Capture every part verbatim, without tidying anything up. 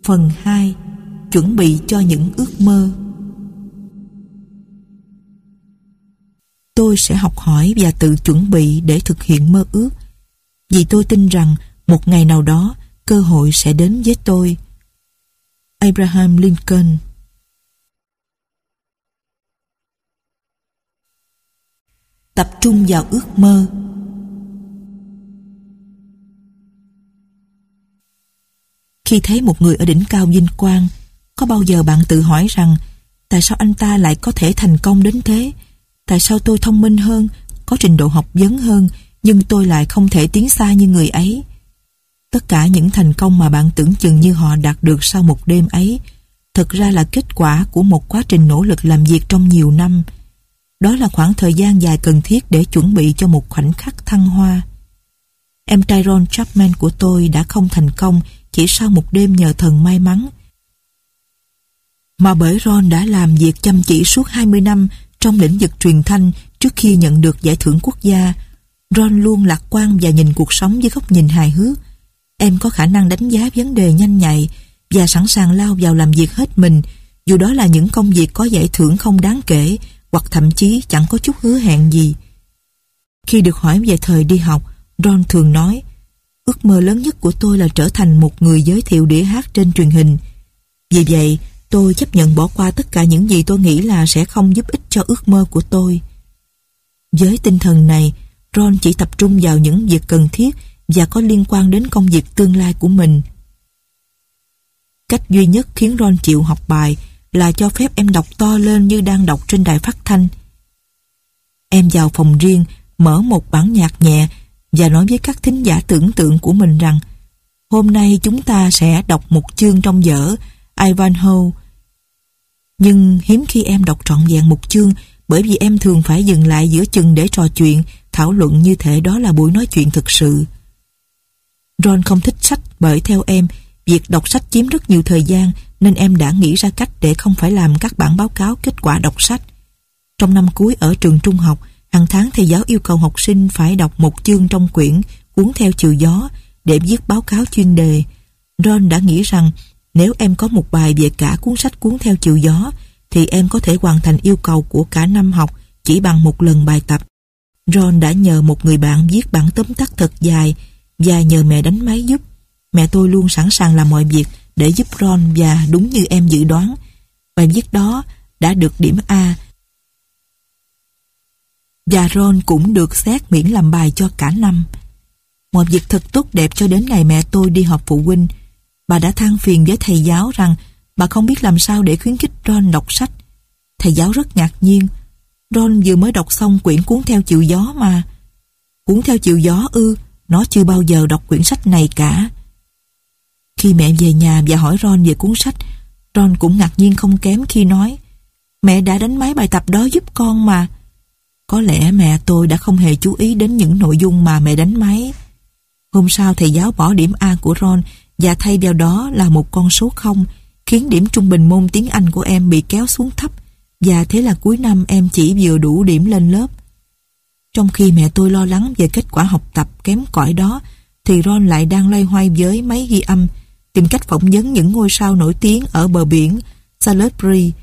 Phần hai. Chuẩn bị cho những ước mơ. Tôi sẽ học hỏi và tự chuẩn bị để thực hiện mơ ước, vì tôi tin rằng một ngày nào đó cơ hội sẽ đến với tôi. Abraham Lincoln. Tập trung vào ước mơ. Khi thấy một người ở đỉnh cao vinh quang, có bao giờ bạn tự hỏi rằng tại sao anh ta lại có thể thành công đến thế? Tại sao tôi thông minh hơn, có trình độ học vấn hơn, nhưng tôi lại không thể tiến xa như người ấy? Tất cả những thành công mà bạn tưởng chừng như họ đạt được sau một đêm ấy, thực ra là kết quả của một quá trình nỗ lực làm việc trong nhiều năm. Đó là khoảng thời gian dài cần thiết để chuẩn bị cho một khoảnh khắc thăng hoa. Em trai Ron Chapman của tôi đã không thành công chỉ sau một đêm nhờ thần may mắn, mà bởi Ron đã làm việc chăm chỉ suốt hai mươi năm trong lĩnh vực truyền thanh trước khi nhận được giải thưởng quốc gia. Ron luôn lạc quan và nhìn cuộc sống với góc nhìn hài hước. Em có khả năng đánh giá vấn đề nhanh nhạy và sẵn sàng lao vào làm việc hết mình, dù đó là những công việc có giải thưởng không đáng kể hoặc thậm chí chẳng có chút hứa hẹn gì. Khi được hỏi về thời đi học, Ron thường nói, ước mơ lớn nhất của tôi là trở thành một người giới thiệu đĩa hát trên truyền hình. Vì vậy, tôi chấp nhận bỏ qua tất cả những gì tôi nghĩ là sẽ không giúp ích cho ước mơ của tôi. Với tinh thần này, Ron chỉ tập trung vào những việc cần thiết và có liên quan đến công việc tương lai của mình. Cách duy nhất khiến Ron chịu học bài là cho phép em đọc to lên như đang đọc trên đài phát thanh. Em vào phòng riêng, mở một bản nhạc nhẹ và nói với các thính giả tưởng tượng của mình rằng hôm nay chúng ta sẽ đọc một chương trong vở Ivanhoe. Nhưng hiếm khi em đọc trọn vẹn một chương, bởi vì em thường phải dừng lại giữa chừng để trò chuyện, thảo luận như thể đó là buổi nói chuyện thực sự. Ron không thích sách bởi theo em, việc đọc sách chiếm rất nhiều thời gian, nên em đã nghĩ ra cách để không phải làm các bản báo cáo kết quả đọc sách. Trong năm cuối ở trường trung học, hàng tháng thầy giáo yêu cầu học sinh phải đọc một chương trong quyển Cuốn theo chiều gió để viết báo cáo chuyên đề. Ron đã nghĩ rằng nếu em có một bài về cả cuốn sách Cuốn theo chiều gió thì em có thể hoàn thành yêu cầu của cả năm học chỉ bằng một lần bài tập. Ron đã nhờ một người bạn viết bản tóm tắt thật dài và nhờ mẹ đánh máy giúp. Mẹ tôi luôn sẵn sàng làm mọi việc để giúp Ron và đúng như em dự đoán, bài viết đó đã được điểm A. Và Ron cũng được xét miễn làm bài cho cả năm. Mọi việc thật tốt đẹp cho đến ngày mẹ tôi đi họp phụ huynh. Bà đã than phiền với thầy giáo rằng bà không biết làm sao để khuyến khích Ron đọc sách. Thầy giáo rất ngạc nhiên. Ron vừa mới đọc xong quyển Cuốn theo chiều gió mà. Cuốn theo chiều gió ư? Nó chưa bao giờ đọc quyển sách này cả. Khi mẹ về nhà và hỏi Ron về cuốn sách, Ron cũng ngạc nhiên không kém khi nói, mẹ đã đánh máy bài tập đó giúp con mà. Có lẽ mẹ tôi đã không hề chú ý đến những nội dung mà mẹ đánh máy. Hôm sau thầy giáo bỏ điểm A của Ron và thay vào đó là một con số không, khiến điểm trung bình môn tiếng Anh của em bị kéo xuống thấp, và thế là cuối năm em chỉ vừa đủ điểm lên lớp. Trong khi mẹ tôi lo lắng về kết quả học tập kém cỏi đó, thì Ron lại đang loay hoay với máy ghi âm, tìm cách phỏng vấn những ngôi sao nổi tiếng ở bờ biển Salisbury.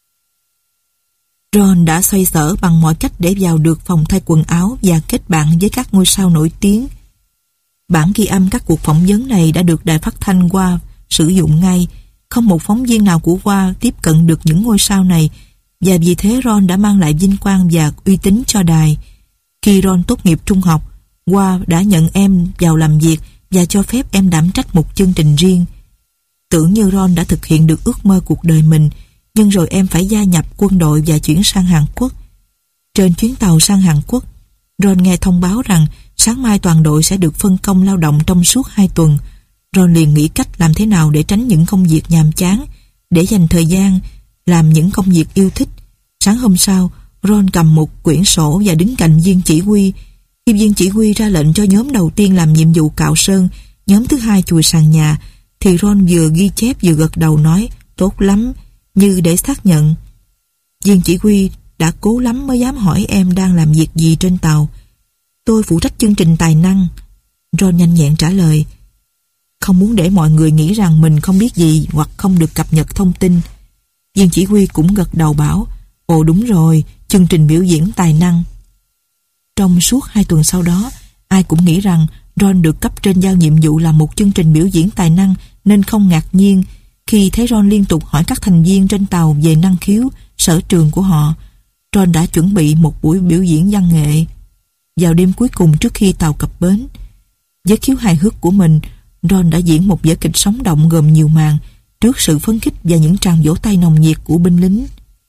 Ron đã xoay sở bằng mọi cách để vào được phòng thay quần áo và kết bạn với các ngôi sao nổi tiếng. Bản ghi âm các cuộc phỏng vấn này đã được đài phát thanh Wa sử dụng ngay. Không một phóng viên nào của Wa tiếp cận được những ngôi sao này, và vì thế Ron đã mang lại vinh quang và uy tín cho đài. Khi Ron tốt nghiệp trung học, Wa đã nhận em vào làm việc và cho phép em đảm trách một chương trình riêng. Tưởng như Ron đã thực hiện được ước mơ cuộc đời mình, nhưng rồi em phải gia nhập quân đội và chuyển sang Hàn Quốc. Trên chuyến tàu sang Hàn Quốc, Ron nghe thông báo rằng sáng mai toàn đội sẽ được phân công lao động trong suốt hai tuần. Ron liền nghĩ cách làm thế nào để tránh những công việc nhàm chán, để dành thời gian làm những công việc yêu thích. Sáng hôm sau, Ron cầm một quyển sổ và đứng cạnh viên chỉ huy. Khi viên chỉ huy ra lệnh cho nhóm đầu tiên làm nhiệm vụ cạo sơn, nhóm thứ hai chùi sàn nhà, thì Ron vừa ghi chép vừa gật đầu nói tốt lắm, như để xác nhận. Viên chỉ huy đã cố lắm mới dám hỏi em đang làm việc gì trên tàu. Tôi phụ trách chương trình tài năng, Ron nhanh nhẹn trả lời. không muốn để mọi người nghĩ rằng mình không biết gì hoặc không được cập nhật thông tin. Viên chỉ huy cũng gật đầu bảo, ồ đúng rồi, chương trình biểu diễn tài năng. Trong suốt hai tuần sau đó, ai cũng nghĩ rằng Ron được cấp trên giao nhiệm vụ làm một chương trình biểu diễn tài năng, nên không ngạc nhiên khi thấy Ron liên tục hỏi các thành viên trên tàu về năng khiếu, sở trường của họ. Ron đã chuẩn bị một buổi biểu diễn văn nghệ. Vào đêm cuối cùng trước khi tàu cập bến, với khiếu hài hước của mình, Ron đã diễn một vở kịch sống động gồm nhiều màn trước sự phấn khích và những tràng vỗ tay nồng nhiệt của binh lính.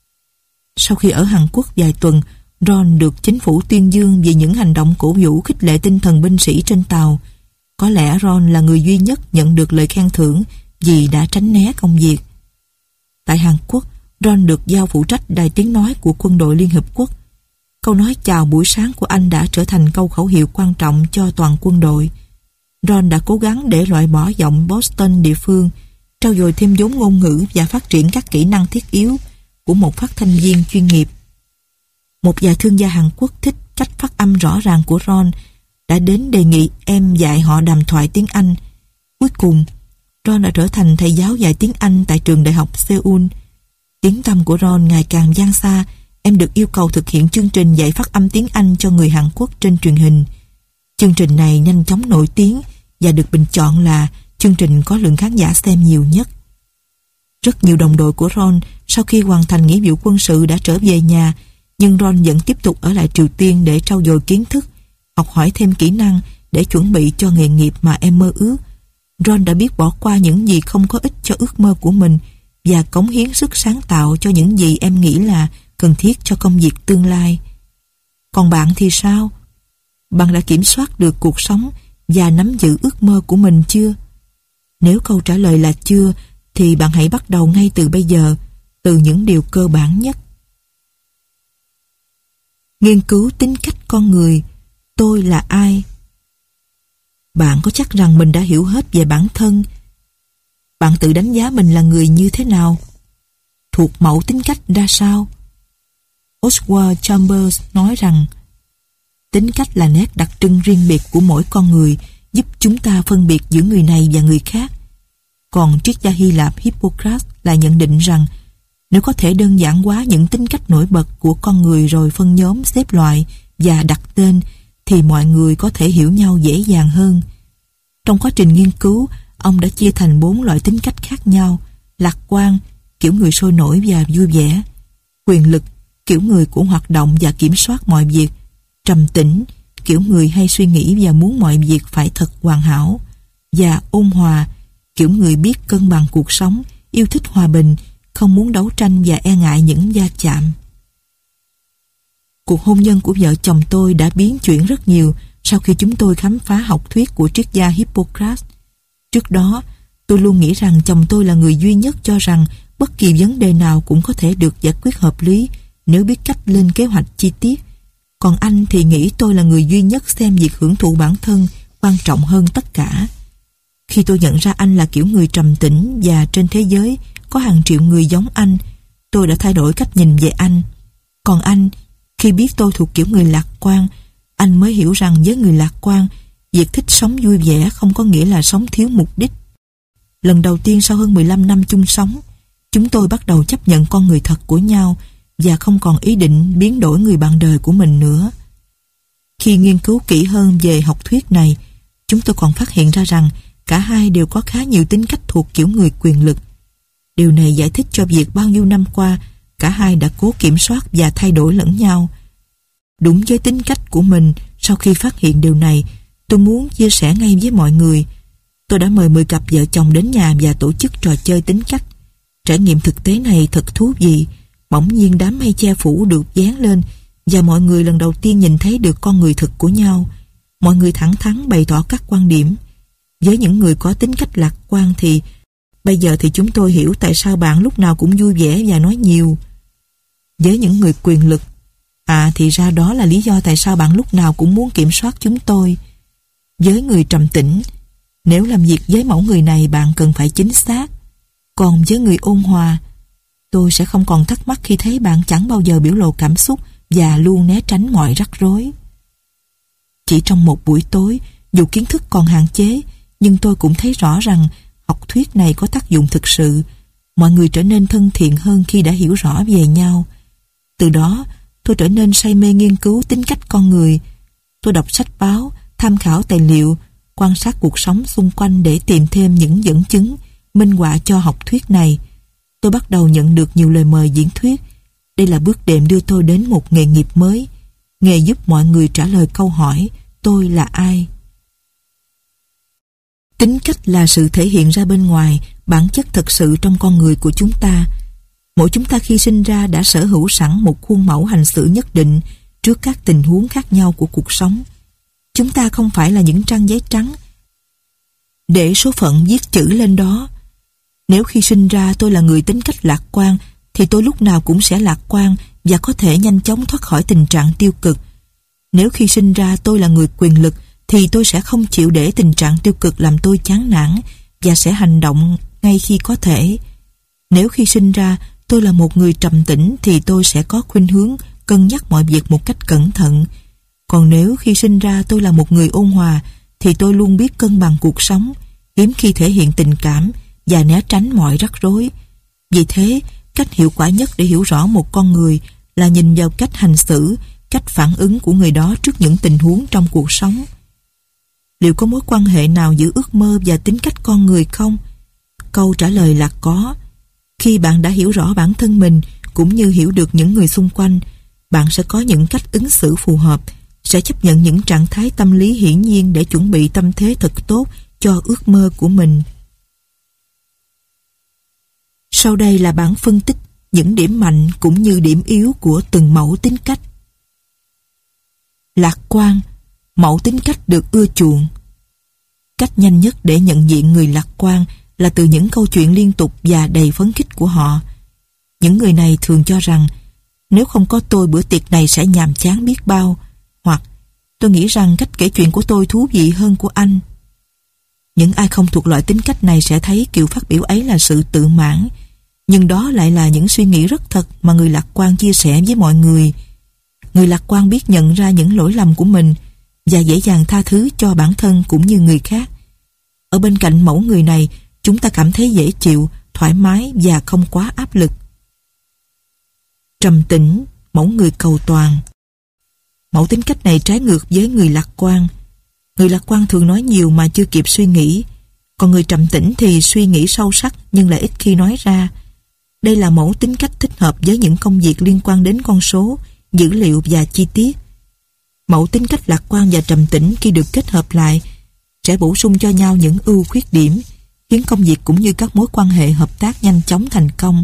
Sau khi ở Hàn Quốc vài tuần, Ron được chính phủ tuyên dương vì những hành động cổ vũ khích lệ tinh thần binh sĩ trên tàu. Có lẽ Ron là người duy nhất nhận được lời khen thưởng vì đã tránh né công việc. Tại Hàn Quốc, Ron được giao phụ trách đài tiếng nói của quân đội Liên Hợp Quốc. Câu nói chào buổi sáng của anh đã trở thành câu khẩu hiệu quan trọng cho toàn quân đội. Ron đã cố gắng để loại bỏ giọng Boston địa phương, trau dồi thêm vốn ngôn ngữ và phát triển các kỹ năng thiết yếu của một phát thanh viên chuyên nghiệp. Một vài thương gia Hàn Quốc thích cách phát âm rõ ràng của Ron, đã đến đề nghị em dạy họ đàm thoại tiếng Anh. Cuối cùng, Ron đã trở thành thầy giáo dạy tiếng Anh tại trường đại học Seoul. Tiếng tăm của Ron ngày càng vang xa. Em được yêu cầu thực hiện chương trình dạy phát âm tiếng Anh cho người Hàn Quốc trên truyền hình. Chương trình này nhanh chóng nổi tiếng và được bình chọn là chương trình có lượng khán giả xem nhiều nhất. Rất nhiều đồng đội của Ron sau khi hoàn thành nghĩa vụ quân sự đã trở về nhà, nhưng Ron vẫn tiếp tục ở lại Triều Tiên để trau dồi kiến thức, học hỏi thêm kỹ năng để chuẩn bị cho nghề nghiệp mà em mơ ước. Ron đã biết bỏ qua những gì không có ích cho ước mơ của mình và cống hiến sức sáng tạo cho những gì em nghĩ là cần thiết cho công việc tương lai. Còn bạn thì sao? Bạn đã kiểm soát được cuộc sống và nắm giữ ước mơ của mình chưa? Nếu câu trả lời là chưa, thì bạn hãy bắt đầu ngay từ bây giờ, từ những điều cơ bản nhất. Nghiên cứu tính cách con người. Tôi là ai? Bạn có chắc rằng mình đã hiểu hết về bản thân? Bạn tự đánh giá mình là người như thế nào? Thuộc mẫu tính cách ra sao? Oswald Chambers nói rằng tính cách là nét đặc trưng riêng biệt của mỗi con người, giúp chúng ta phân biệt giữa người này và người khác. Còn triết gia Hy Lạp Hippocrates lại nhận định rằng nếu có thể đơn giản hóa những tính cách nổi bật của con người rồi phân nhóm, xếp loại và đặt tên, thì mọi người có thể hiểu nhau dễ dàng hơn. Trong quá trình nghiên cứu, ông đã chia thành bốn loại tính cách khác nhau: lạc quan, kiểu người sôi nổi và vui vẻ; quyền lực, kiểu người của hoạt động và kiểm soát mọi việc; trầm tĩnh, kiểu người hay suy nghĩ và muốn mọi việc phải thật hoàn hảo; và ôn hòa, kiểu người biết cân bằng cuộc sống, yêu thích hòa bình, không muốn đấu tranh và e ngại những va chạm. Cuộc hôn nhân của vợ chồng tôi đã biến chuyển rất nhiều sau khi chúng tôi khám phá học thuyết của triết gia Hippocrates. Trước đó, tôi luôn nghĩ rằng chồng tôi là người duy nhất cho rằng bất kỳ vấn đề nào cũng có thể được giải quyết hợp lý nếu biết cách lên kế hoạch chi tiết. Còn anh thì nghĩ tôi là người duy nhất xem việc hưởng thụ bản thân quan trọng hơn tất cả. Khi tôi nhận ra anh là kiểu người trầm tĩnh và trên thế giới có hàng triệu người giống anh, tôi đã thay đổi cách nhìn về anh. Còn anh, khi biết tôi thuộc kiểu người lạc quan, anh mới hiểu rằng với người lạc quan, việc thích sống vui vẻ không có nghĩa là sống thiếu mục đích. Lần đầu tiên sau hơn mười lăm năm chung sống, chúng tôi bắt đầu chấp nhận con người thật của nhau và không còn ý định biến đổi người bạn đời của mình nữa. Khi nghiên cứu kỹ hơn về học thuyết này, chúng tôi còn phát hiện ra rằng cả hai đều có khá nhiều tính cách thuộc kiểu người quyền lực. Điều này giải thích cho việc bao nhiêu năm qua cả hai đã cố kiểm soát và thay đổi lẫn nhau. Đúng với tính cách của mình, sau khi phát hiện điều này, tôi muốn chia sẻ ngay với mọi người. Tôi đã mời mười cặp vợ chồng đến nhà và tổ chức trò chơi tính cách. Trải nghiệm thực tế này thật thú vị. Bỗng nhiên đám mây che phủ được dán lên và mọi người lần đầu tiên nhìn thấy được con người thực của nhau. Mọi người thẳng thắn bày tỏ các quan điểm. Với những người có tính cách lạc quan thì bây giờ thì chúng tôi hiểu tại sao bạn lúc nào cũng vui vẻ và nói nhiều. Với những người quyền lực, à thì ra đó là lý do tại sao bạn lúc nào cũng muốn kiểm soát chúng tôi. Với người trầm tĩnh, nếu làm việc với mẫu người này bạn cần phải chính xác. Còn với người ôn hòa, tôi sẽ không còn thắc mắc khi thấy bạn chẳng bao giờ biểu lộ cảm xúc và luôn né tránh mọi rắc rối. Chỉ trong một buổi tối, dù kiến thức còn hạn chế, nhưng tôi cũng thấy rõ rằng học thuyết này có tác dụng thực sự. Mọi người trở nên thân thiện hơn khi đã hiểu rõ về nhau. Từ đó, tôi trở nên say mê nghiên cứu tính cách con người. Tôi đọc sách báo, tham khảo tài liệu, quan sát cuộc sống xung quanh để tìm thêm những dẫn chứng, minh họa cho học thuyết này. Tôi bắt đầu nhận được nhiều lời mời diễn thuyết. Đây là bước đệm đưa tôi đến một nghề nghiệp mới, nghề giúp mọi người trả lời câu hỏi tôi là ai. Tính cách là sự thể hiện ra bên ngoài bản chất thật sự trong con người của chúng ta. Mỗi chúng ta khi sinh ra đã sở hữu sẵn một khuôn mẫu hành xử nhất định trước các tình huống khác nhau của cuộc sống. Chúng ta không phải là những trang giấy trắng để số phận viết chữ lên đó. Nếu khi sinh ra tôi là người tính cách lạc quan, thì tôi lúc nào cũng sẽ lạc quan và có thể nhanh chóng thoát khỏi tình trạng tiêu cực. Nếu khi sinh ra tôi là người quyền lực, thì tôi sẽ không chịu để tình trạng tiêu cực làm tôi chán nản và sẽ hành động ngay khi có thể. Nếu khi sinh ra tôi là một người trầm tĩnh, thì tôi sẽ có khuynh hướng cân nhắc mọi việc một cách cẩn thận. Còn nếu khi sinh ra tôi là một người ôn hòa, thì tôi luôn biết cân bằng cuộc sống, hiếm khi thể hiện tình cảm và né tránh mọi rắc rối. Vì thế, cách hiệu quả nhất để hiểu rõ một con người là nhìn vào cách hành xử, cách phản ứng của người đó trước những tình huống trong cuộc sống. Liệu có mối quan hệ nào giữa ước mơ và tính cách con người không? Câu trả lời là có. Khi bạn đã hiểu rõ bản thân mình cũng như hiểu được những người xung quanh, bạn sẽ có những cách ứng xử phù hợp, sẽ chấp nhận những trạng thái tâm lý hiển nhiên để chuẩn bị tâm thế thật tốt cho ước mơ của mình. Sau đây là bản phân tích những điểm mạnh cũng như điểm yếu của từng mẫu tính cách. Lạc quan, mẫu tính cách được ưa chuộng. Cách nhanh nhất để nhận diện người lạc quan là từ những câu chuyện liên tục và đầy phấn khích của họ. Những người này thường cho rằng nếu không có tôi bữa tiệc này sẽ nhàm chán biết bao, hoặc tôi nghĩ rằng cách kể chuyện của tôi thú vị hơn của anh. Những ai không thuộc loại tính cách này sẽ thấy kiểu phát biểu ấy là sự tự mãn, nhưng đó lại là những suy nghĩ rất thật mà người lạc quan chia sẻ với mọi người. Người lạc quan biết nhận ra những lỗi lầm của mình và dễ dàng tha thứ cho bản thân cũng như người khác. Ở bên cạnh mẫu người này, chúng ta cảm thấy dễ chịu, thoải mái và không quá áp lực. Trầm tĩnh, mẫu người cầu toàn. Mẫu tính cách này trái ngược với người lạc quan. Người lạc quan thường nói nhiều mà chưa kịp suy nghĩ, còn người trầm tĩnh thì suy nghĩ sâu sắc nhưng lại ít khi nói ra. Đây là mẫu tính cách thích hợp với những công việc liên quan đến con số, dữ liệu và chi tiết. Mẫu tính cách lạc quan và trầm tĩnh khi được kết hợp lại sẽ bổ sung cho nhau những ưu khuyết điểm, khiến công việc cũng như các mối quan hệ hợp tác nhanh chóng thành công.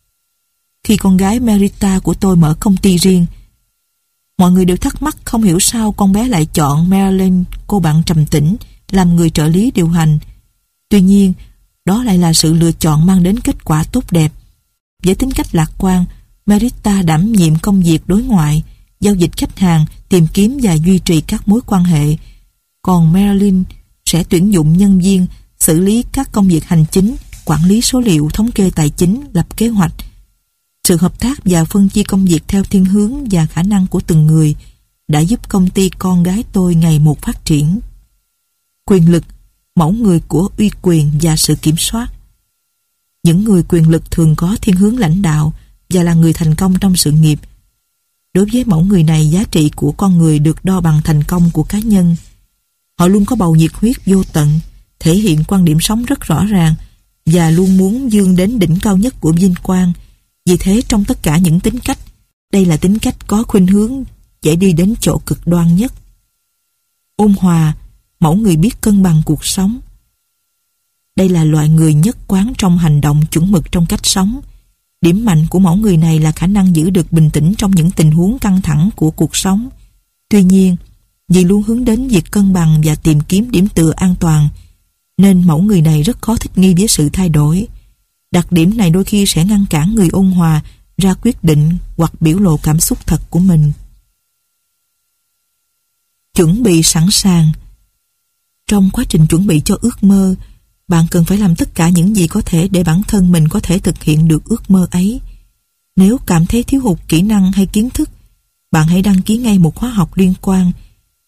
Khi con gái Merita của tôi mở công ty riêng, mọi người đều thắc mắc không hiểu sao con bé lại chọn Marilyn, cô bạn trầm tĩnh, làm người trợ lý điều hành. Tuy nhiên, đó lại là sự lựa chọn mang đến kết quả tốt đẹp. Với tính cách lạc quan, Merita đảm nhiệm công việc đối ngoại, giao dịch khách hàng, tìm kiếm và duy trì các mối quan hệ. Còn Marilyn sẽ tuyển dụng nhân viên, xử lý các công việc hành chính, quản lý số liệu, thống kê tài chính, lập kế hoạch. Sự hợp tác và phân chia công việc theo thiên hướng và khả năng của từng người đã giúp công ty con gái tôi ngày một phát triển. Quyền lực, mẫu người của uy quyền và sự kiểm soát. Những người quyền lực thường có thiên hướng lãnh đạo và là người thành công trong sự nghiệp. Đối với mẫu người này, giá trị của con người được đo bằng thành công của cá nhân. Họ luôn có bầu nhiệt huyết vô tận, thể hiện quan điểm sống rất rõ ràng và luôn muốn vươn đến đỉnh cao nhất của vinh quang. Vì thế trong tất cả những tính cách, đây là tính cách có khuynh hướng dễ đi đến chỗ cực đoan nhất. Ôn hòa, mẫu người biết cân bằng cuộc sống. Đây là loại người nhất quán trong hành động, chuẩn mực trong cách sống. Điểm mạnh của mẫu người này là khả năng giữ được bình tĩnh trong những tình huống căng thẳng của cuộc sống. Tuy nhiên, vì luôn hướng đến việc cân bằng và tìm kiếm điểm tựa an toàn, nên mẫu người này rất khó thích nghi với sự thay đổi. Đặc điểm này đôi khi sẽ ngăn cản người ôn hòa ra quyết định hoặc biểu lộ cảm xúc thật của mình. Chuẩn bị sẵn sàng. Trong quá trình chuẩn bị cho ước mơ, bạn cần phải làm tất cả những gì có thể để bản thân mình có thể thực hiện được ước mơ ấy. Nếu cảm thấy thiếu hụt kỹ năng hay kiến thức, bạn hãy đăng ký ngay một khóa học liên quan.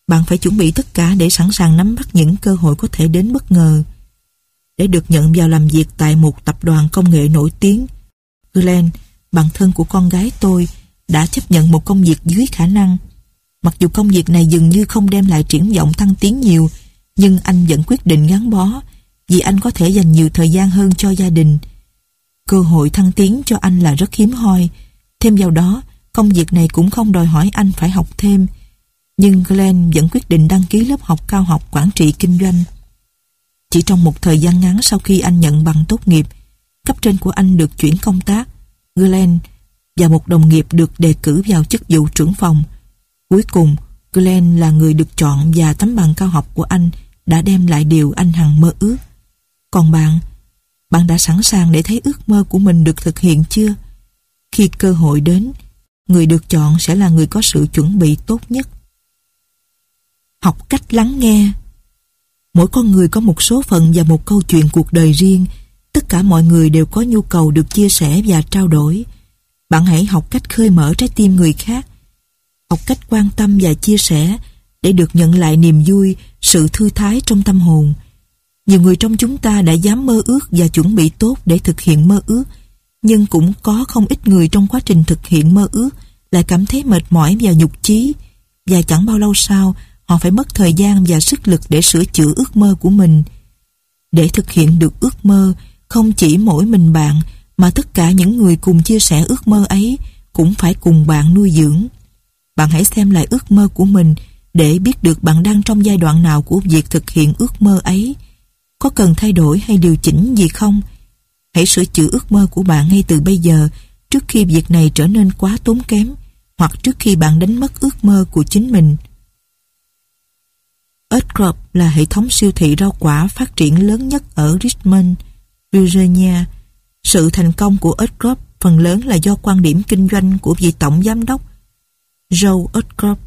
Bạn phải chuẩn bị tất cả để sẵn sàng nắm bắt những cơ hội có thể đến bất ngờ. Để được nhận vào làm việc tại một tập đoàn công nghệ nổi tiếng, Glenn, bạn thân của con gái tôi, đã chấp nhận một công việc dưới khả năng. Mặc dù công việc này dường như không đem lại triển vọng thăng tiến nhiều, nhưng anh vẫn quyết định gắn bó, vì anh có thể dành nhiều thời gian hơn cho gia đình. Cơ hội thăng tiến cho anh là rất hiếm hoi. Thêm vào đó, công việc này cũng không đòi hỏi anh phải học thêm. Nhưng Glenn vẫn quyết định đăng ký lớp học cao học quản trị kinh doanh. Chỉ trong một thời gian ngắn sau khi anh nhận bằng tốt nghiệp, cấp trên của anh được chuyển công tác. Glenn và một đồng nghiệp được đề cử vào chức vụ trưởng phòng. Cuối cùng, Glenn là người được chọn và tấm bằng cao học của anh đã đem lại điều anh hằng mơ ước. Còn bạn, bạn đã sẵn sàng để thấy ước mơ của mình được thực hiện chưa? Khi cơ hội đến, người được chọn sẽ là người có sự chuẩn bị tốt nhất. Học cách lắng nghe. Mỗi con người có một số phận và một câu chuyện cuộc đời riêng. Tất cả mọi người đều có nhu cầu được chia sẻ và trao đổi. Bạn hãy học cách khơi mở trái tim người khác. Học cách quan tâm và chia sẻ để được nhận lại niềm vui, sự thư thái trong tâm hồn. Nhiều người trong chúng ta đã dám mơ ước và chuẩn bị tốt để thực hiện mơ ước, nhưng cũng có không ít người trong quá trình thực hiện mơ ước lại cảm thấy mệt mỏi và nhụt chí, và chẳng bao lâu sau họ phải mất thời gian và sức lực để sửa chữa ước mơ của mình. Để thực hiện được ước mơ, không chỉ mỗi mình bạn mà tất cả những người cùng chia sẻ ước mơ ấy cũng phải cùng bạn nuôi dưỡng. Bạn hãy xem lại ước mơ của mình để biết được bạn đang trong giai đoạn nào của việc thực hiện ước mơ ấy. Có cần thay đổi hay điều chỉnh gì không? Hãy sửa chữa ước mơ của bạn ngay từ bây giờ, trước khi việc này trở nên quá tốn kém, hoặc trước khi bạn đánh mất ước mơ của chính mình. Edcorp là hệ thống siêu thị rau quả phát triển lớn nhất ở Richmond, Virginia. Sự thành công của Edcorp phần lớn là do quan điểm kinh doanh của vị tổng giám đốc Joe Edcorp.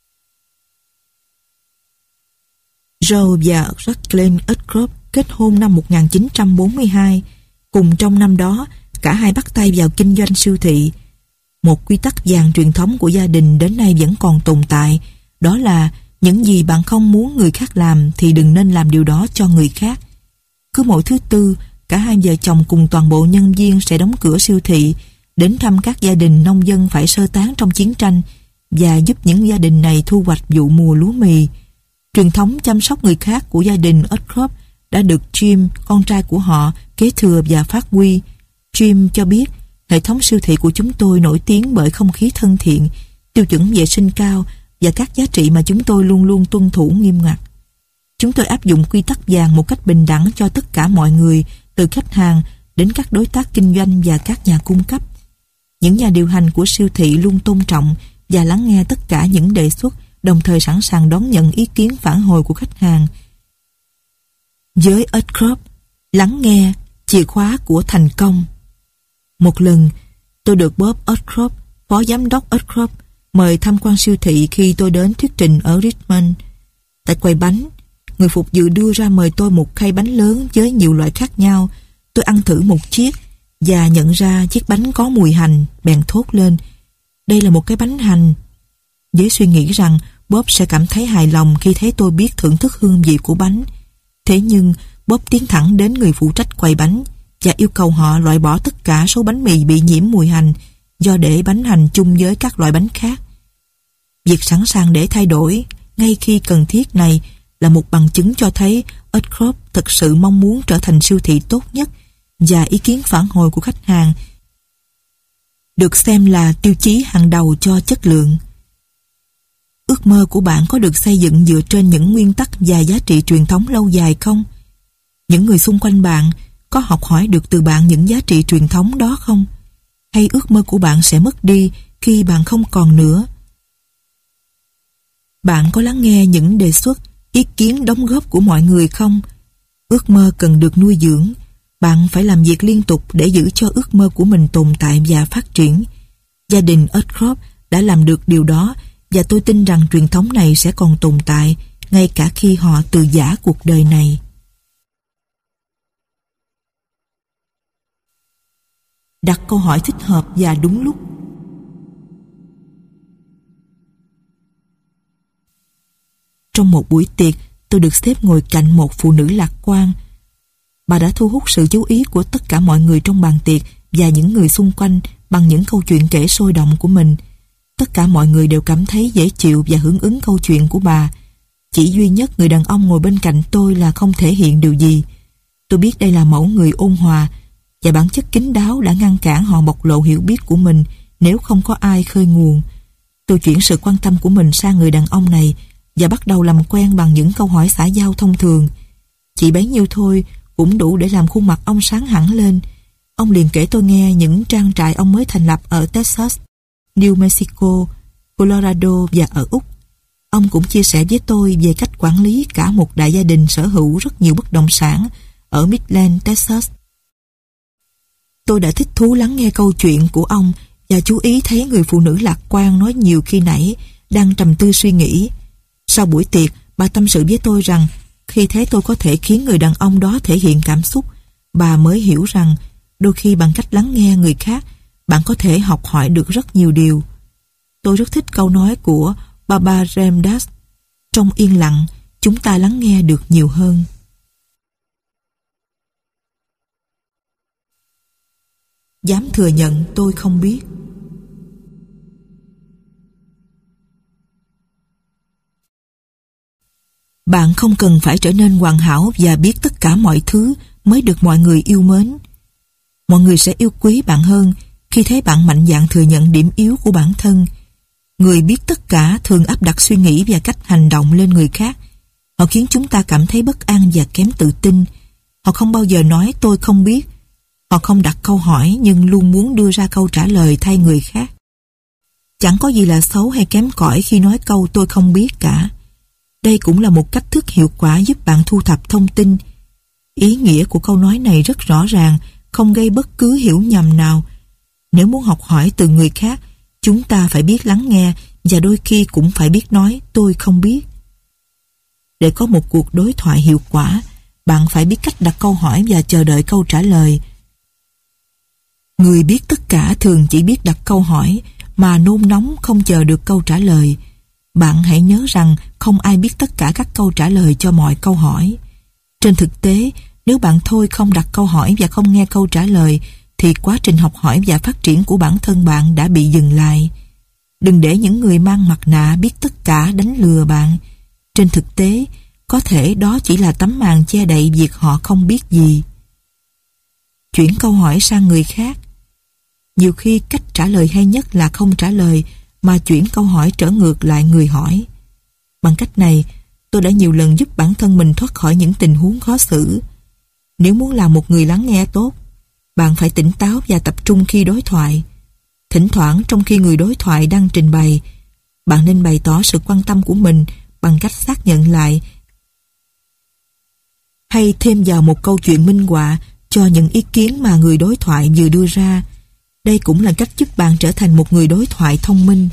Joe và Jacqueline Edcorp kết hôn năm một nghìn chín trăm bốn mươi hai. Cùng trong năm đó, cả hai bắt tay vào kinh doanh siêu thị. Một quy tắc vàng truyền thống của gia đình đến nay vẫn còn tồn tại, đó là những gì bạn không muốn người khác làm thì đừng nên làm điều đó cho người khác. Cứ mỗi thứ tư, cả hai vợ chồng cùng toàn bộ nhân viên sẽ đóng cửa siêu thị, đến thăm các gia đình nông dân phải sơ tán trong chiến tranh và giúp những gia đình này thu hoạch vụ mùa lúa mì. Truyền thống chăm sóc người khác của gia đình Edcorp đã được Jim, con trai của họ, kế thừa và phát huy. Jim cho biết, hệ thống siêu thị của chúng tôi nổi tiếng bởi không khí thân thiện, tiêu chuẩn vệ sinh cao và các giá trị mà chúng tôi luôn luôn tuân thủ nghiêm ngặt. Chúng tôi áp dụng quy tắc vàng một cách bình đẳng cho tất cả mọi người, từ khách hàng đến các đối tác kinh doanh và các nhà cung cấp. Những nhà điều hành của siêu thị luôn tôn trọng và lắng nghe tất cả những đề xuất, đồng thời sẵn sàng đón nhận ý kiến phản hồi của khách hàng. Với Edcorp, lắng nghe, chìa khóa của thành công. Một lần, tôi được Bob Edcorp, phó giám đốc Edcorp, mời tham quan siêu thị khi tôi đến thuyết trình ở Richmond. Tại quầy bánh, người phục vụ đưa ra mời tôi một khay bánh lớn với nhiều loại khác nhau. Tôi ăn thử một chiếc và nhận ra chiếc bánh có mùi hành, bèn thốt lên: "Đây là một cái bánh hành." Với suy nghĩ rằng Bob sẽ cảm thấy hài lòng khi thấy tôi biết thưởng thức hương vị của bánh. Thế nhưng Bob tiến thẳng đến người phụ trách quầy bánh và yêu cầu họ loại bỏ tất cả số bánh mì bị nhiễm mùi hành, do để bánh hành chung với các loại bánh khác. Việc sẵn sàng để thay đổi ngay khi cần thiết này là một bằng chứng cho thấy Edcorp thực sự mong muốn trở thành siêu thị tốt nhất, và ý kiến phản hồi của khách hàng được xem là tiêu chí hàng đầu cho chất lượng. Ước mơ của bạn có được xây dựng dựa trên những nguyên tắc và giá trị truyền thống lâu dài không? Những người xung quanh bạn có học hỏi được từ bạn những giá trị truyền thống đó không? Hay ước mơ của bạn sẽ mất đi khi bạn không còn nữa? Bạn có lắng nghe những đề xuất, ý kiến đóng góp của mọi người không? Ước mơ cần được nuôi dưỡng. Bạn phải làm việc liên tục để giữ cho ước mơ của mình tồn tại và phát triển. Gia đình Edcorp đã làm được điều đó, và tôi tin rằng truyền thống này sẽ còn tồn tại ngay cả khi họ từ giã cuộc đời này. Đặt câu hỏi thích hợp và đúng lúc. Trong một buổi tiệc, tôi được xếp ngồi cạnh một phụ nữ lạc quan. Bà đã thu hút sự chú ý của tất cả mọi người trong bàn tiệc và những người xung quanh bằng những câu chuyện kể sôi động của mình. Tất cả mọi người đều cảm thấy dễ chịu và hưởng ứng câu chuyện của bà. Chỉ duy nhất người đàn ông ngồi bên cạnh tôi là không thể hiện điều gì. Tôi biết đây là mẫu người ôn hòa, và bản chất kín đáo đã ngăn cản họ bộc lộ hiểu biết của mình nếu không có ai khơi nguồn. Tôi chuyển sự quan tâm của mình sang người đàn ông này và bắt đầu làm quen bằng những câu hỏi xã giao thông thường. Chỉ bấy nhiêu thôi cũng đủ để làm khuôn mặt ông sáng hẳn lên. Ông liền kể tôi nghe những trang trại ông mới thành lập ở Texas, New Mexico, Colorado và ở Úc. Ông cũng chia sẻ với tôi về cách quản lý cả một đại gia đình sở hữu rất nhiều bất động sản ở Midland, Texas. Tôi đã thích thú lắng nghe câu chuyện của ông và chú ý thấy người phụ nữ lạc quan nói nhiều khi nãy đang trầm tư suy nghĩ. Sau buổi tiệc, bà tâm sự với tôi rằng khi thấy tôi có thể khiến người đàn ông đó thể hiện cảm xúc, bà mới hiểu rằng đôi khi bằng cách lắng nghe người khác, bạn có thể học hỏi được rất nhiều điều. Tôi rất thích câu nói của Baba Ram Dass: trong yên lặng, chúng ta lắng nghe được nhiều hơn. Dám thừa nhận tôi không biết. Bạn không cần phải trở nên hoàn hảo và biết tất cả mọi thứ mới được mọi người yêu mến. Mọi người sẽ yêu quý bạn hơn khi thấy bạn mạnh dạn thừa nhận điểm yếu của bản thân. Người biết tất cả thường áp đặt suy nghĩ và cách hành động lên người khác. Họ khiến chúng ta cảm thấy bất an và kém tự tin. Họ không bao giờ nói tôi không biết. Họ không đặt câu hỏi nhưng luôn muốn đưa ra câu trả lời thay người khác. Chẳng có gì là xấu hay kém cỏi khi nói câu tôi không biết cả. Đây cũng là một cách thức hiệu quả giúp bạn thu thập thông tin. Ý nghĩa của câu nói này rất rõ ràng, không gây bất cứ hiểu nhầm nào. Nếu muốn học hỏi từ người khác, chúng ta phải biết lắng nghe và đôi khi cũng phải biết nói tôi không biết. Để có một cuộc đối thoại hiệu quả, bạn phải biết cách đặt câu hỏi và chờ đợi câu trả lời. Người biết tất cả thường chỉ biết đặt câu hỏi mà nôn nóng không chờ được câu trả lời. Bạn hãy nhớ rằng không ai biết tất cả các câu trả lời cho mọi câu hỏi. Trên thực tế, nếu bạn thôi không đặt câu hỏi và không nghe câu trả lời, thì quá trình học hỏi và phát triển của bản thân bạn đã bị dừng lại. Đừng để những người mang mặt nạ biết tất cả đánh lừa bạn. Trên thực tế, có thể đó chỉ là tấm màn che đậy việc họ không biết gì. Chuyển câu hỏi sang người khác. Nhiều khi cách trả lời hay nhất là không trả lời, mà chuyển câu hỏi trở ngược lại người hỏi. Bằng cách này, tôi đã nhiều lần giúp bản thân mình thoát khỏi những tình huống khó xử. Nếu muốn làm một người lắng nghe tốt, bạn phải tỉnh táo và tập trung khi đối thoại. Thỉnh thoảng trong khi người đối thoại đang trình bày, bạn nên bày tỏ sự quan tâm của mình bằng cách xác nhận lại hay thêm vào một câu chuyện minh họa cho những ý kiến mà người đối thoại vừa đưa ra. Đây cũng là cách giúp bạn trở thành một người đối thoại thông minh.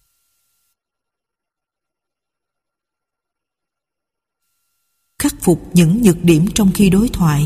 Khắc phục những nhược điểm trong khi đối thoại.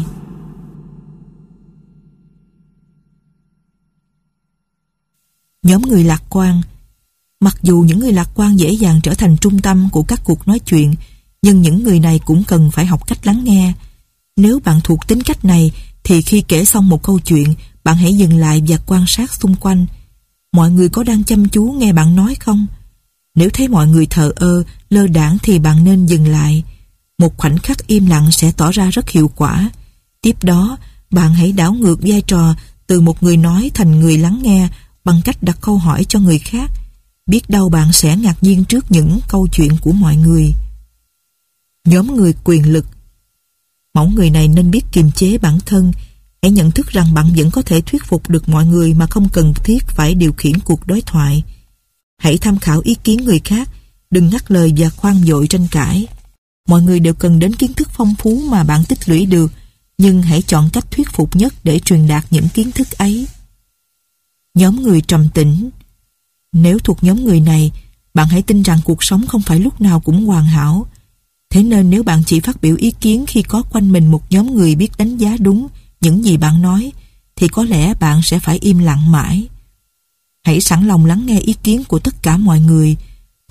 Nhóm người lạc quan. Mặc dù những người lạc quan dễ dàng trở thành trung tâm của các cuộc nói chuyện, nhưng những người này cũng cần phải học cách lắng nghe. Nếu bạn thuộc tính cách này, thì khi kể xong một câu chuyện, bạn hãy dừng lại và quan sát xung quanh. Mọi người có đang chăm chú nghe bạn nói không? Nếu thấy mọi người thờ ơ, lơ đãng thì bạn nên dừng lại. Một khoảnh khắc im lặng sẽ tỏ ra rất hiệu quả. Tiếp đó, bạn hãy đảo ngược vai trò từ một người nói thành người lắng nghe bằng cách đặt câu hỏi cho người khác. Biết đâu bạn sẽ ngạc nhiên trước những câu chuyện của mọi người. Nhóm người quyền lực. Mẫu người này nên biết kiềm chế bản thân. Hãy nhận thức rằng bạn vẫn có thể thuyết phục được mọi người mà không cần thiết phải điều khiển cuộc đối thoại. Hãy tham khảo ý kiến người khác, đừng ngắt lời và khoan vội tranh cãi. Mọi người đều cần đến kiến thức phong phú mà bạn tích lũy được, nhưng hãy chọn cách thuyết phục nhất để truyền đạt những kiến thức ấy. Nhóm người trầm tĩnh. Nếu thuộc nhóm người này, bạn hãy tin rằng cuộc sống không phải lúc nào cũng hoàn hảo. Thế nên nếu bạn chỉ phát biểu ý kiến khi có quanh mình một nhóm người biết đánh giá đúng những gì bạn nói, thì có lẽ bạn sẽ phải im lặng mãi. Hãy sẵn lòng lắng nghe ý kiến của tất cả mọi người,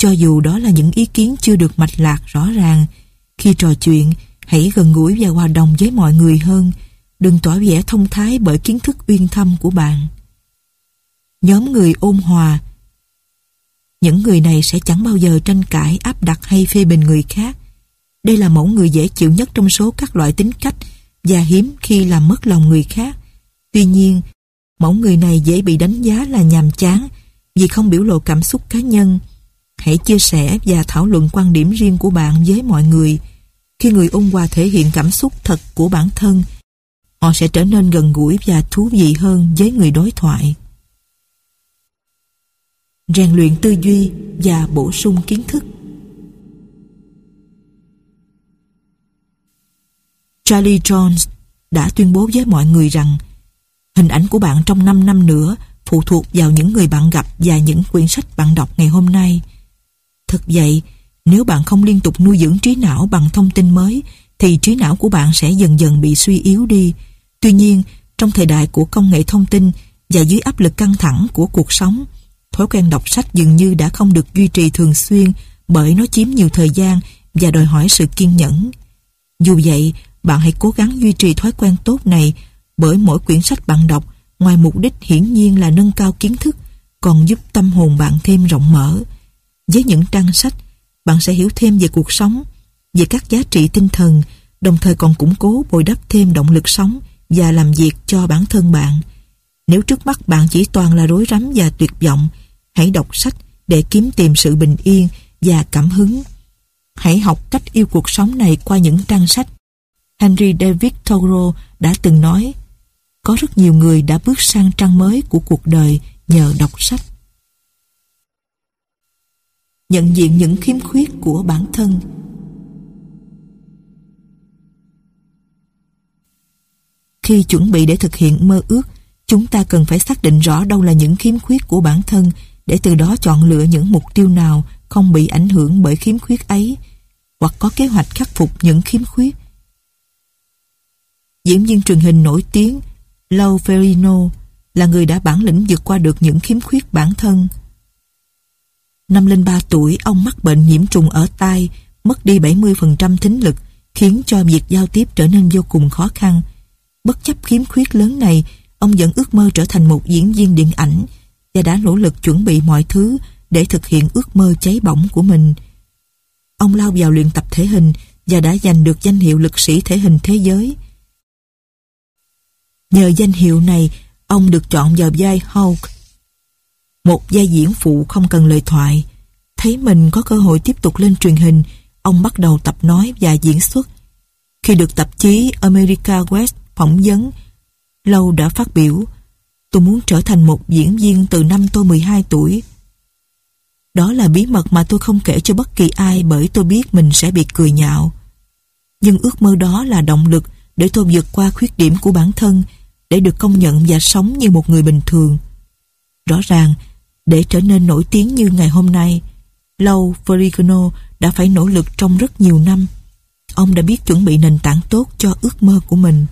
Cho dù đó là những ý kiến chưa được mạch lạc rõ ràng, khi trò chuyện, hãy gần gũi và hòa đồng với mọi người hơn. Đừng tỏ vẻ thông thái bởi kiến thức uyên thâm của bạn. Nhóm người ôn hòa. Những người này sẽ chẳng bao giờ tranh cãi, áp đặt hay phê bình người khác. Đây là mẫu người dễ chịu nhất trong số các loại tính cách và hiếm khi làm mất lòng người khác. Tuy nhiên, mẫu người này dễ bị đánh giá là nhàm chán vì không biểu lộ cảm xúc cá nhân. Hãy chia sẻ và thảo luận quan điểm riêng của bạn với mọi người. Khi người ôn hòa thể hiện cảm xúc thật của bản thân, họ sẽ trở nên gần gũi và thú vị hơn với người đối thoại. Rèn luyện tư duy và bổ sung kiến thức. Charlie Jones đã tuyên bố với mọi người rằng hình ảnh của bạn trong năm năm nữa phụ thuộc vào những người bạn gặp và những quyển sách bạn đọc ngày hôm nay. Thực vậy, nếu bạn không liên tục nuôi dưỡng trí não bằng thông tin mới, thì trí não của bạn sẽ dần dần bị suy yếu đi. Tuy nhiên, trong thời đại của công nghệ thông tin và dưới áp lực căng thẳng của cuộc sống, thói quen đọc sách dường như đã không được duy trì thường xuyên bởi nó chiếm nhiều thời gian và đòi hỏi sự kiên nhẫn. Dù vậy, bạn hãy cố gắng duy trì thói quen tốt này, bởi mỗi quyển sách bạn đọc, ngoài mục đích hiển nhiên là nâng cao kiến thức, còn giúp tâm hồn bạn thêm rộng mở. Với những trang sách, bạn sẽ hiểu thêm về cuộc sống, về các giá trị tinh thần, đồng thời còn củng cố bồi đắp thêm động lực sống và làm việc cho bản thân bạn. Nếu trước mắt bạn chỉ toàn là rối rắm và tuyệt vọng, hãy đọc sách để kiếm tìm sự bình yên và cảm hứng. Hãy học cách yêu cuộc sống này qua những trang sách. Henry David Thoreau đã từng nói, có rất nhiều người đã bước sang trang mới của cuộc đời nhờ đọc sách. Nhận diện những khiếm khuyết của bản thân. Khi chuẩn bị để thực hiện mơ ước, chúng ta cần phải xác định rõ đâu là những khiếm khuyết của bản thân, để từ đó chọn lựa những mục tiêu nào không bị ảnh hưởng bởi khiếm khuyết ấy, hoặc có kế hoạch khắc phục những khiếm khuyết. Diễn viên truyền hình nổi tiếng Lou Ferrigno là người đã bản lĩnh vượt qua được những khiếm khuyết bản thân. Năm lên ba tuổi, ông mắc bệnh nhiễm trùng ở tai, mất đi bảy mươi phần trăm thính lực, khiến cho việc giao tiếp trở nên vô cùng khó khăn. Bất chấp khiếm khuyết lớn này, ông vẫn ước mơ trở thành một diễn viên điện ảnh và đã nỗ lực chuẩn bị mọi thứ để thực hiện ước mơ cháy bỏng của mình. Ông lao vào luyện tập thể hình và đã giành được danh hiệu lực sĩ thể hình thế giới. Nhờ danh hiệu này, ông được chọn vào vai Hulk, một vai diễn phụ không cần lời thoại. Thấy mình có cơ hội tiếp tục lên truyền hình, ông bắt đầu tập nói và diễn xuất. Khi được tạp chí America West phỏng vấn, Lou đã phát biểu, tôi muốn trở thành một diễn viên từ năm tôi mười hai tuổi. Đó là bí mật mà tôi không kể cho bất kỳ ai, bởi tôi biết mình sẽ bị cười nhạo. Nhưng ước mơ đó là động lực để tôi vượt qua khuyết điểm của bản thân, để được công nhận và sống như một người bình thường. Rõ ràng, để trở nên nổi tiếng như ngày hôm nay, Lou Ferrigno đã phải nỗ lực trong rất nhiều năm. Ông đã biết chuẩn bị nền tảng tốt cho ước mơ của mình.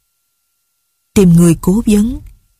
Tìm người cố vấn.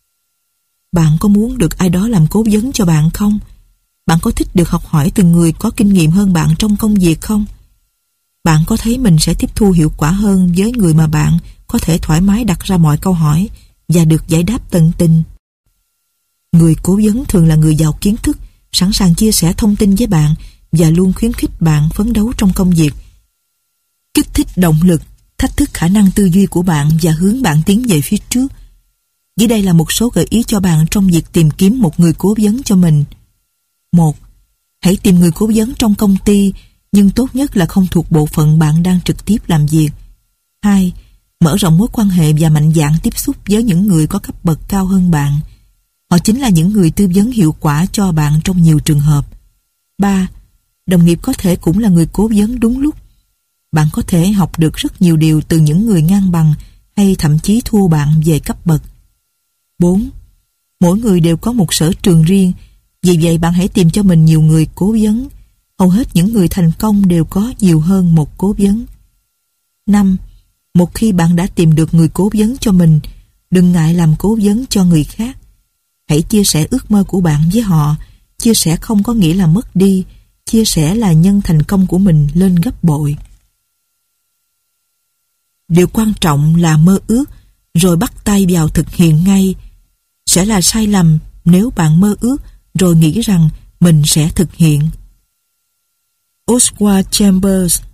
Bạn có muốn được ai đó làm cố vấn cho bạn không? Bạn có thích được học hỏi từ người có kinh nghiệm hơn bạn trong công việc không? Bạn có thấy mình sẽ tiếp thu hiệu quả hơn với người mà bạn có thể thoải mái đặt ra mọi câu hỏi và được giải đáp tận tình? Người cố vấn thường là người giàu kiến thức, sẵn sàng chia sẻ thông tin với bạn và luôn khuyến khích bạn phấn đấu trong công việc, kích thích động lực, thách thức khả năng tư duy của bạn và hướng bạn tiến về phía trước. Dưới đây là một số gợi ý cho bạn trong việc tìm kiếm một người cố vấn cho mình. Một. Hãy tìm người cố vấn trong công ty, nhưng tốt nhất là không thuộc bộ phận bạn đang trực tiếp làm việc. Hai. Mở rộng mối quan hệ và mạnh dạn tiếp xúc với những người có cấp bậc cao hơn bạn. Họ chính là những người tư vấn hiệu quả cho bạn trong nhiều trường hợp. Ba. Đồng nghiệp có thể cũng là người cố vấn đúng lúc. Bạn có thể học được rất nhiều điều từ những người ngang bằng hay thậm chí thua bạn về cấp bậc. Bốn. Mỗi người đều có một sở trường riêng, vì vậy bạn hãy tìm cho mình nhiều người cố vấn. Hầu hết những người thành công đều có nhiều hơn một cố vấn. Năm. Một khi bạn đã tìm được người cố vấn cho mình, đừng ngại làm cố vấn cho người khác. Hãy chia sẻ ước mơ của bạn với họ. Chia sẻ không có nghĩa là mất đi. chia sẻ là nhân thành công của mình lên gấp bội. Điều quan trọng là mơ ước rồi bắt tay vào thực hiện ngay. Sẽ là sai lầm nếu bạn mơ ước rồi nghĩ rằng mình sẽ thực hiện. Oswald Chambers